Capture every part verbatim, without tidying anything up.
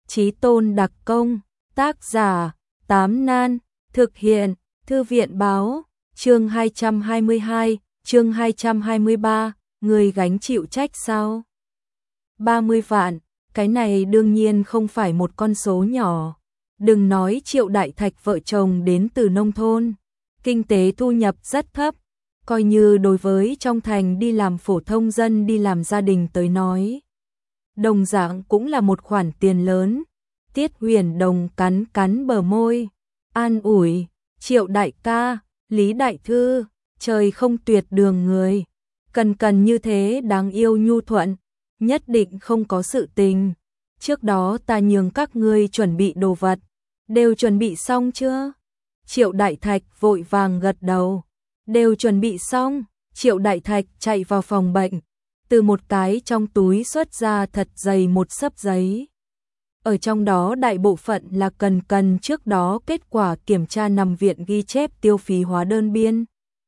Chí tôn đặc công, tác giả, Tám Nan, thực hiện, Thư viện báo, chương hai trăm hai mươi hai, chương hai trăm hai mươi ba, người gánh chịu trách sao? ba mươi vạn, cái này đương nhiên không phải một con số nhỏ. Đừng nói Triệu Đại Thạch vợ chồng đến từ nông thôn, kinh tế thu nhập rất thấp, coi như đối với trong thành đi làm phổ thông dân đi làm gia đình tới nói. Đồng dạng cũng là một khoản tiền lớn. Tiết Huyền Đồng cắn cắn bờ môi, an ủi, Triệu đại ca, Lý đại thư, trời không tuyệt đường người, cần cần như thế đáng yêu nhu thuận, nhất định không có sự tình. Trước đó ta nhường các ngươi chuẩn bị đồ vật, đều chuẩn bị xong chưa? Triệu Đại Thạch vội vàng gật đầu, đều chuẩn bị xong. Triệu Đại Thạch chạy vào phòng bệnh, từ một cái trong túi xuất ra thật dày một xấp giấy. Ở trong đó đại bộ phận là cần cần trước đó kết quả kiểm tra nằm viện ghi chép tiêu phí hóa đơn biên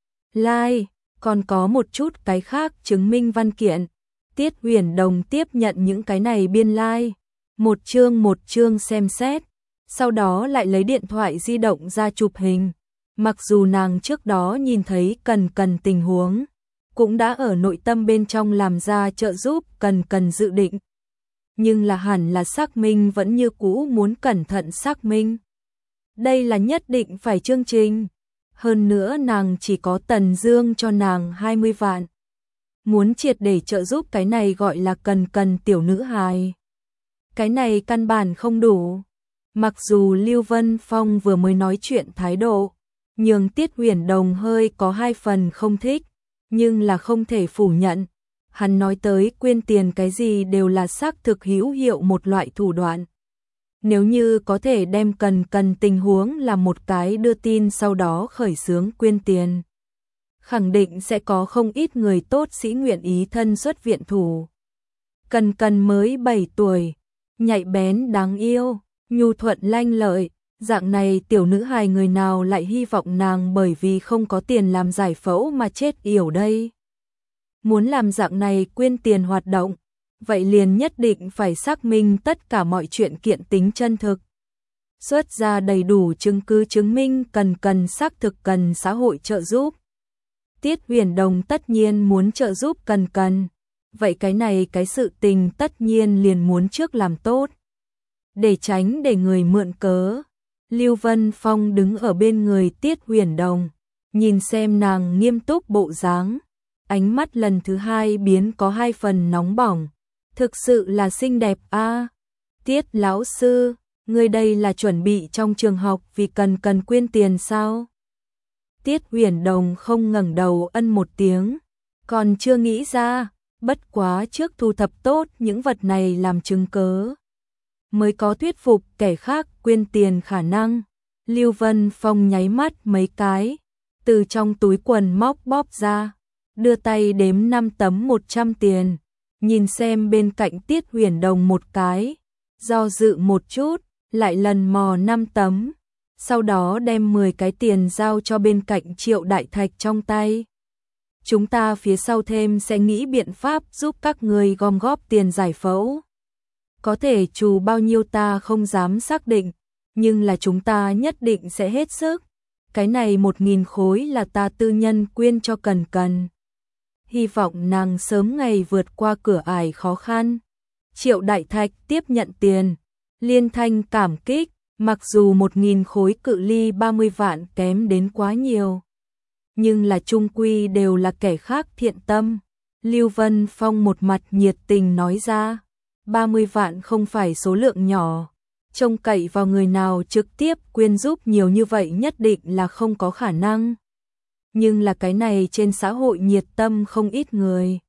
lai, like, còn có một chút cái khác chứng minh văn kiện. Tiết Huyền Đồng tiếp nhận những cái này biên lai, like, một chương một chương xem xét, sau đó lại lấy điện thoại di động ra chụp hình. Mặc dù nàng trước đó nhìn thấy cần cần tình huống, cũng đã ở nội tâm bên trong làm ra trợ giúp cần cần dự định. Nhưng là hẳn là xác minh vẫn như cũ muốn cẩn thận xác minh. Đây là nhất định phải chương trình. Hơn nữa nàng chỉ có Tần Dương cho nàng hai mươi vạn. Muốn triệt để trợ giúp cái này gọi là cần cần tiểu nữ hài. Cái này căn bản không đủ. Mặc dù Lưu Vân Phong vừa mới nói chuyện thái độ, nhường Tiết Huyền Đồng hơi có hai phần không thích, nhưng là không thể phủ nhận. Hắn nói tới quyên tiền cái gì đều là xác thực hữu hiệu một loại thủ đoạn. Nếu như có thể đem cần cần tình huống là một cái đưa tin sau đó khởi xướng quyên tiền, khẳng định sẽ có không ít người tốt sĩ nguyện ý thân xuất viện thủ. Cần cần mới bảy tuổi, nhạy bén đáng yêu, nhu thuận lanh lợi, dạng này tiểu nữ hài người nào lại hy vọng nàng bởi vì không có tiền làm giải phẫu mà chết yểu đây. Muốn làm dạng này quyên tiền hoạt động, vậy liền nhất định phải xác minh tất cả mọi chuyện kiện tính chân thực. Xuất ra đầy đủ chứng cứ chứng minh cần cần xác thực cần xã hội trợ giúp. Tiết Huyền Đồng tất nhiên muốn trợ giúp cần cần, vậy cái này cái sự tình tất nhiên liền muốn trước làm tốt. Để tránh để người mượn cớ, Lưu Vân Phong đứng ở bên người Tiết Huyền Đồng, nhìn xem nàng nghiêm túc bộ dáng. Ánh mắt lần thứ hai biến có hai phần nóng bỏng. Thực sự là xinh đẹp a. À, Tiết lão sư, ngươi đây là chuẩn bị trong trường học vì cần cần quyên tiền sao? Tiết Huyền Đồng không ngẩng đầu ân một tiếng, còn chưa nghĩ ra, bất quá trước thu thập tốt những vật này làm chứng cớ, mới có thuyết phục kẻ khác quyên tiền khả năng. Lưu Vân Phong nháy mắt mấy cái, từ trong túi quần móc bóp ra, đưa tay đếm năm tấm một trăm tiền, nhìn xem bên cạnh Tiết Huyền Đồng một cái, do dự một chút, lại lần mò năm tấm, sau đó đem mười cái tiền giao cho bên cạnh Triệu Đại Thạch trong tay. Chúng ta phía sau thêm sẽ nghĩ biện pháp giúp các người gom góp tiền giải phẫu. Có thể trù bao nhiêu ta không dám xác định, nhưng là chúng ta nhất định sẽ hết sức. Cái này một nghìn khối là ta tư nhân quyên cho cần cần. Hy vọng nàng sớm ngày vượt qua cửa ải khó khăn. Triệu Đại Thạch tiếp nhận tiền, liên thanh cảm kích, mặc dù một nghìn khối cự ly ba mươi vạn kém đến quá nhiều, nhưng là chung quy đều là kẻ khác thiện tâm. Lưu Vân Phong một mặt nhiệt tình nói ra, ba mươi vạn không phải số lượng nhỏ, trông cậy vào người nào trực tiếp quyên giúp nhiều như vậy nhất định là không có khả năng. Nhưng là cái này trên xã hội nhiệt tâm không ít người.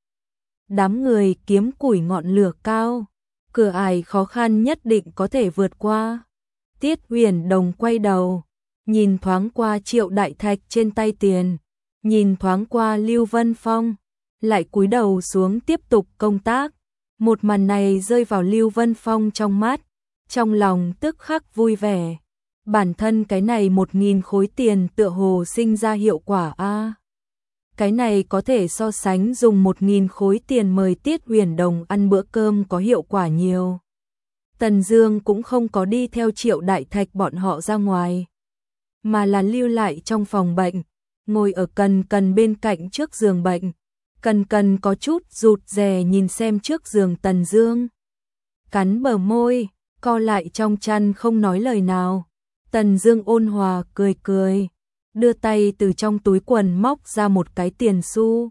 Đám người kiếm củi ngọn lửa cao, cửa ải khó khăn nhất định có thể vượt qua. Tiết Huyền Đồng quay đầu, nhìn thoáng qua Triệu Đại Thạch trên tay tiền, nhìn thoáng qua Lưu Vân Phong, lại cúi đầu xuống tiếp tục công tác. Một màn này rơi vào Lưu Vân Phong trong mắt, trong lòng tức khắc vui vẻ. Bản thân cái này một nghìn khối tiền tựa hồ sinh ra hiệu quả a. À, cái này có thể so sánh dùng một nghìn khối tiền mời Tiết Huyền Đồng ăn bữa cơm có hiệu quả nhiều. Tần Dương cũng không có đi theo Triệu Đại Thạch bọn họ ra ngoài, mà là lưu lại trong phòng bệnh, ngồi ở Cần Cần bên cạnh trước giường bệnh. Cần Cần có chút rụt rè nhìn xem trước giường Tần Dương, cắn bờ môi, co lại trong chăn không nói lời nào. Tần Dương ôn hòa cười cười, đưa tay từ trong túi quần móc ra một cái tiền xu.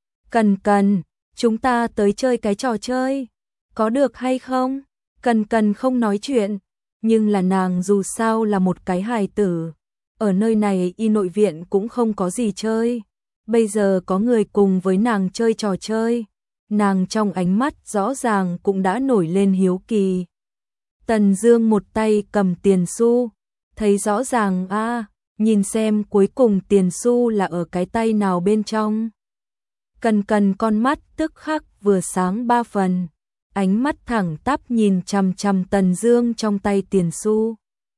Cần Cần, chúng ta tới chơi cái trò chơi, có được hay không? Cần Cần không nói chuyện, nhưng là nàng dù sao là một cái hài tử. Ở nơi này y nội viện cũng không có gì chơi. Bây giờ có người cùng với nàng chơi trò chơi. Nàng trong ánh mắt rõ ràng cũng đã nổi lên hiếu kỳ. Tần Dương một tay cầm tiền xu, thấy rõ ràng a, à, nhìn xem cuối cùng tiền xu là ở cái tay nào bên trong. Cần Cần con mắt tức khắc vừa sáng ba phần, ánh mắt thẳng tắp nhìn chằm chằm Tần Dương trong tay tiền xu,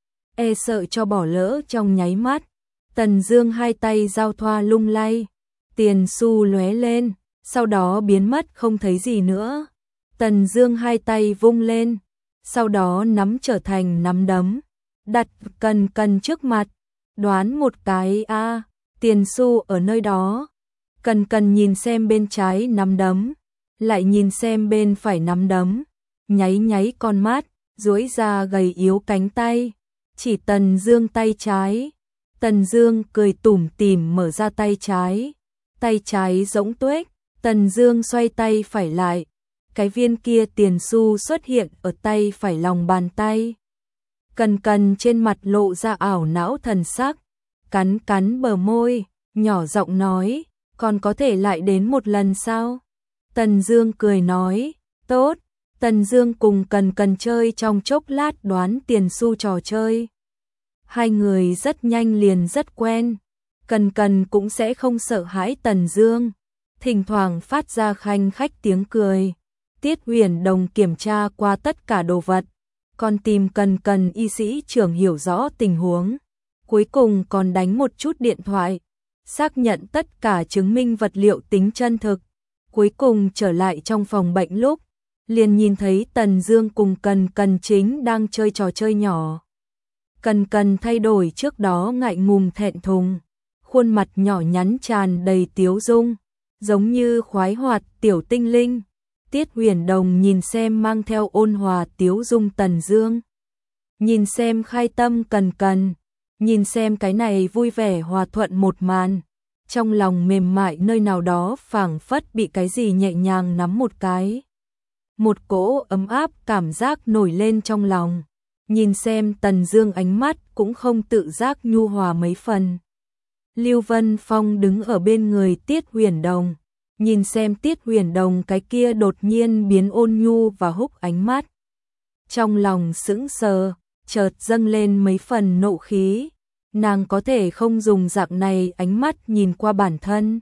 e sợ cho bỏ lỡ trong nháy mắt. Tần Dương hai tay giao thoa lung lay, tiền xu lóe lên, sau đó biến mất không thấy gì nữa. Tần Dương hai tay vung lên, sau đó nắm trở thành nắm đấm, đặt Cần Cần trước mặt, đoán một cái a, à, tiền xu ở nơi đó. Cần Cần nhìn xem bên trái nắm đấm, lại nhìn xem bên phải nắm đấm, nháy nháy con mắt, duỗi ra gầy yếu cánh tay, chỉ Tần Dương tay trái. Tần Dương cười tủm tỉm mở ra tay trái, tay trái rỗng tuếch. Tần Dương xoay tay phải lại, cái viên kia tiền xu xuất hiện ở tay phải lòng bàn tay. Cần Cần trên mặt lộ ra ảo não thần sắc, cắn cắn bờ môi, nhỏ giọng nói, còn có thể lại đến một lần sao? Tần Dương cười nói, tốt. Tần Dương cùng Cần Cần chơi trong chốc lát đoán tiền xu trò chơi. Hai người rất nhanh liền rất quen, Cần Cần cũng sẽ không sợ hãi Tần Dương, thỉnh thoảng phát ra khanh khách tiếng cười. Tiết Huyền Đồng kiểm tra qua tất cả đồ vật, còn tìm Cần Cần y sĩ trưởng hiểu rõ tình huống, cuối cùng còn đánh một chút điện thoại, xác nhận tất cả chứng minh vật liệu tính chân thực. Cuối cùng trở lại trong phòng bệnh lúc, liền nhìn thấy Tần Dương cùng Cần Cần chính đang chơi trò chơi nhỏ. Cần Cần thay đổi trước đó ngại ngùng thẹn thùng, khuôn mặt nhỏ nhắn tràn đầy tiếu dung, giống như khoái hoạt tiểu tinh linh. Tiết Huyền Đồng nhìn xem mang theo ôn hòa tiếu dung Tần Dương, nhìn xem khai tâm Cần Cần, nhìn xem cái này vui vẻ hòa thuận một màn, trong lòng mềm mại nơi nào đó phảng phất bị cái gì nhẹ nhàng nắm một cái. Một cỗ ấm áp cảm giác nổi lên trong lòng, nhìn xem Tần Dương ánh mắt cũng không tự giác nhu hòa mấy phần. Lưu Vân Phong đứng ở bên người Tiết Huyền Đồng, nhìn xem Tiết Huyền Đồng cái kia đột nhiên biến ôn nhu và húc ánh mắt. Trong lòng sững sờ, chợt dâng lên mấy phần nộ khí, nàng có thể không dùng dạng này ánh mắt nhìn qua bản thân.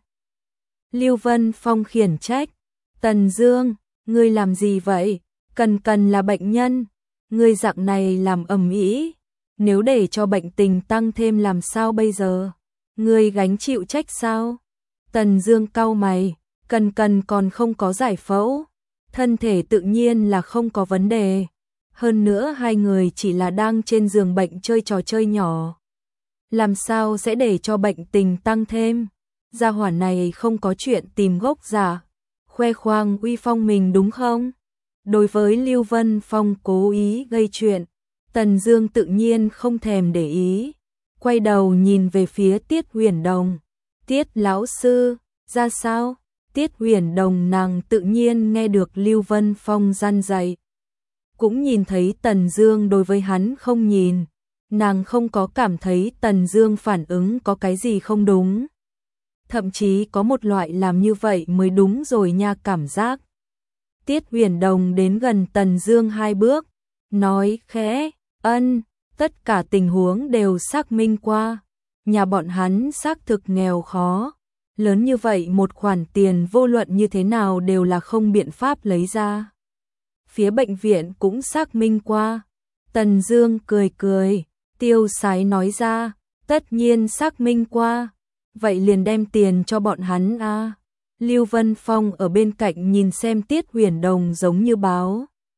Lưu Vân Phong khiển trách, Tần Dương, ngươi làm gì vậy? Cần Cần là bệnh nhân, ngươi dạng này làm ầm ĩ, nếu để cho bệnh tình tăng thêm làm sao bây giờ? Ngươi gánh chịu trách sao? Tần Dương cau mày, Cần Cần còn không có giải phẫu, thân thể tự nhiên là không có vấn đề. Hơn nữa hai người chỉ là đang trên giường bệnh chơi trò chơi nhỏ, làm sao sẽ để cho bệnh tình tăng thêm? Gia hỏa này không có chuyện tìm gốc giả, khoe khoang uy phong mình đúng không? Đối với Lưu Vân Phong cố ý gây chuyện, Tần Dương tự nhiên không thèm để ý, quay đầu nhìn về phía Tiết Huyền Đồng. Tiết lão sư, ra sao? Tiết Huyền Đồng nàng tự nhiên nghe được Lưu Vân Phong răn dạy, cũng nhìn thấy Tần Dương đối với hắn không nhìn, nàng không có cảm thấy Tần Dương phản ứng có cái gì không đúng, thậm chí có một loại làm như vậy mới đúng rồi nha cảm giác. Tiết Huyền Đồng đến gần Tần Dương hai bước, nói khẽ, ân, tất cả tình huống đều xác minh qua, nhà bọn hắn xác thực nghèo khó, lớn như vậy một khoản tiền vô luận như thế nào đều là không biện pháp lấy ra. Phía bệnh viện cũng xác minh qua. Tần Dương cười cười, tiêu sái nói ra, tất nhiên xác minh qua, vậy liền đem tiền cho bọn hắn a. À. Lưu Vân Phong ở bên cạnh nhìn xem Tiết Huyền Đồng giống như báo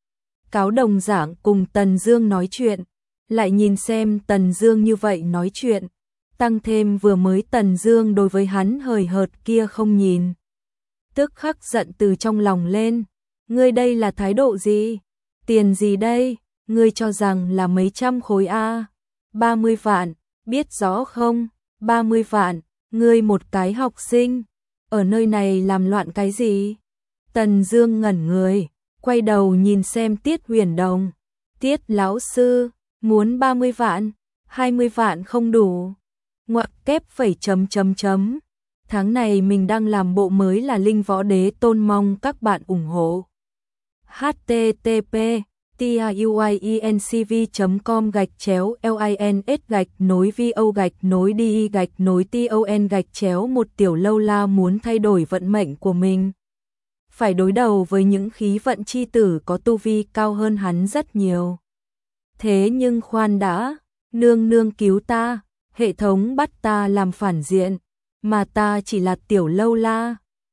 cáo đồng dạng cùng Tần Dương nói chuyện, lại nhìn xem Tần Dương như vậy nói chuyện, tăng thêm vừa mới Tần Dương đối với hắn hời hợt kia không nhìn. Tức khắc giận từ trong lòng lên, ngươi đây là thái độ gì? Tiền gì đây? Ngươi cho rằng là mấy trăm khối a? ba mươi vạn, biết rõ không? ba mươi vạn, ngươi một cái học sinh, ở nơi này làm loạn cái gì? Tần Dương ngẩn người, quay đầu nhìn xem Tiết Huyền Đồng. Tiết lão sư, muốn ba mươi vạn, hai mươi vạn không đủ. Ngoặc kép phẩy chấm chấm chấm. Tháng này mình đang làm bộ mới là Linh Võ Đế Tôn, mong các bạn ủng hộ. h t t p tiuyencv chấm com gạch chéo lins gạch nối vo gạch nối đi gạch nối ton gạch chéo một tiểu lâu la muốn thay đổi vận mệnh của mình. Phải đối đầu với những khí vận chi tử có tu vi cao hơn hắn rất nhiều. Thế nhưng khoan đã, nương nương cứu ta, hệ thống bắt ta làm phản diện, mà ta chỉ là tiểu lâu la.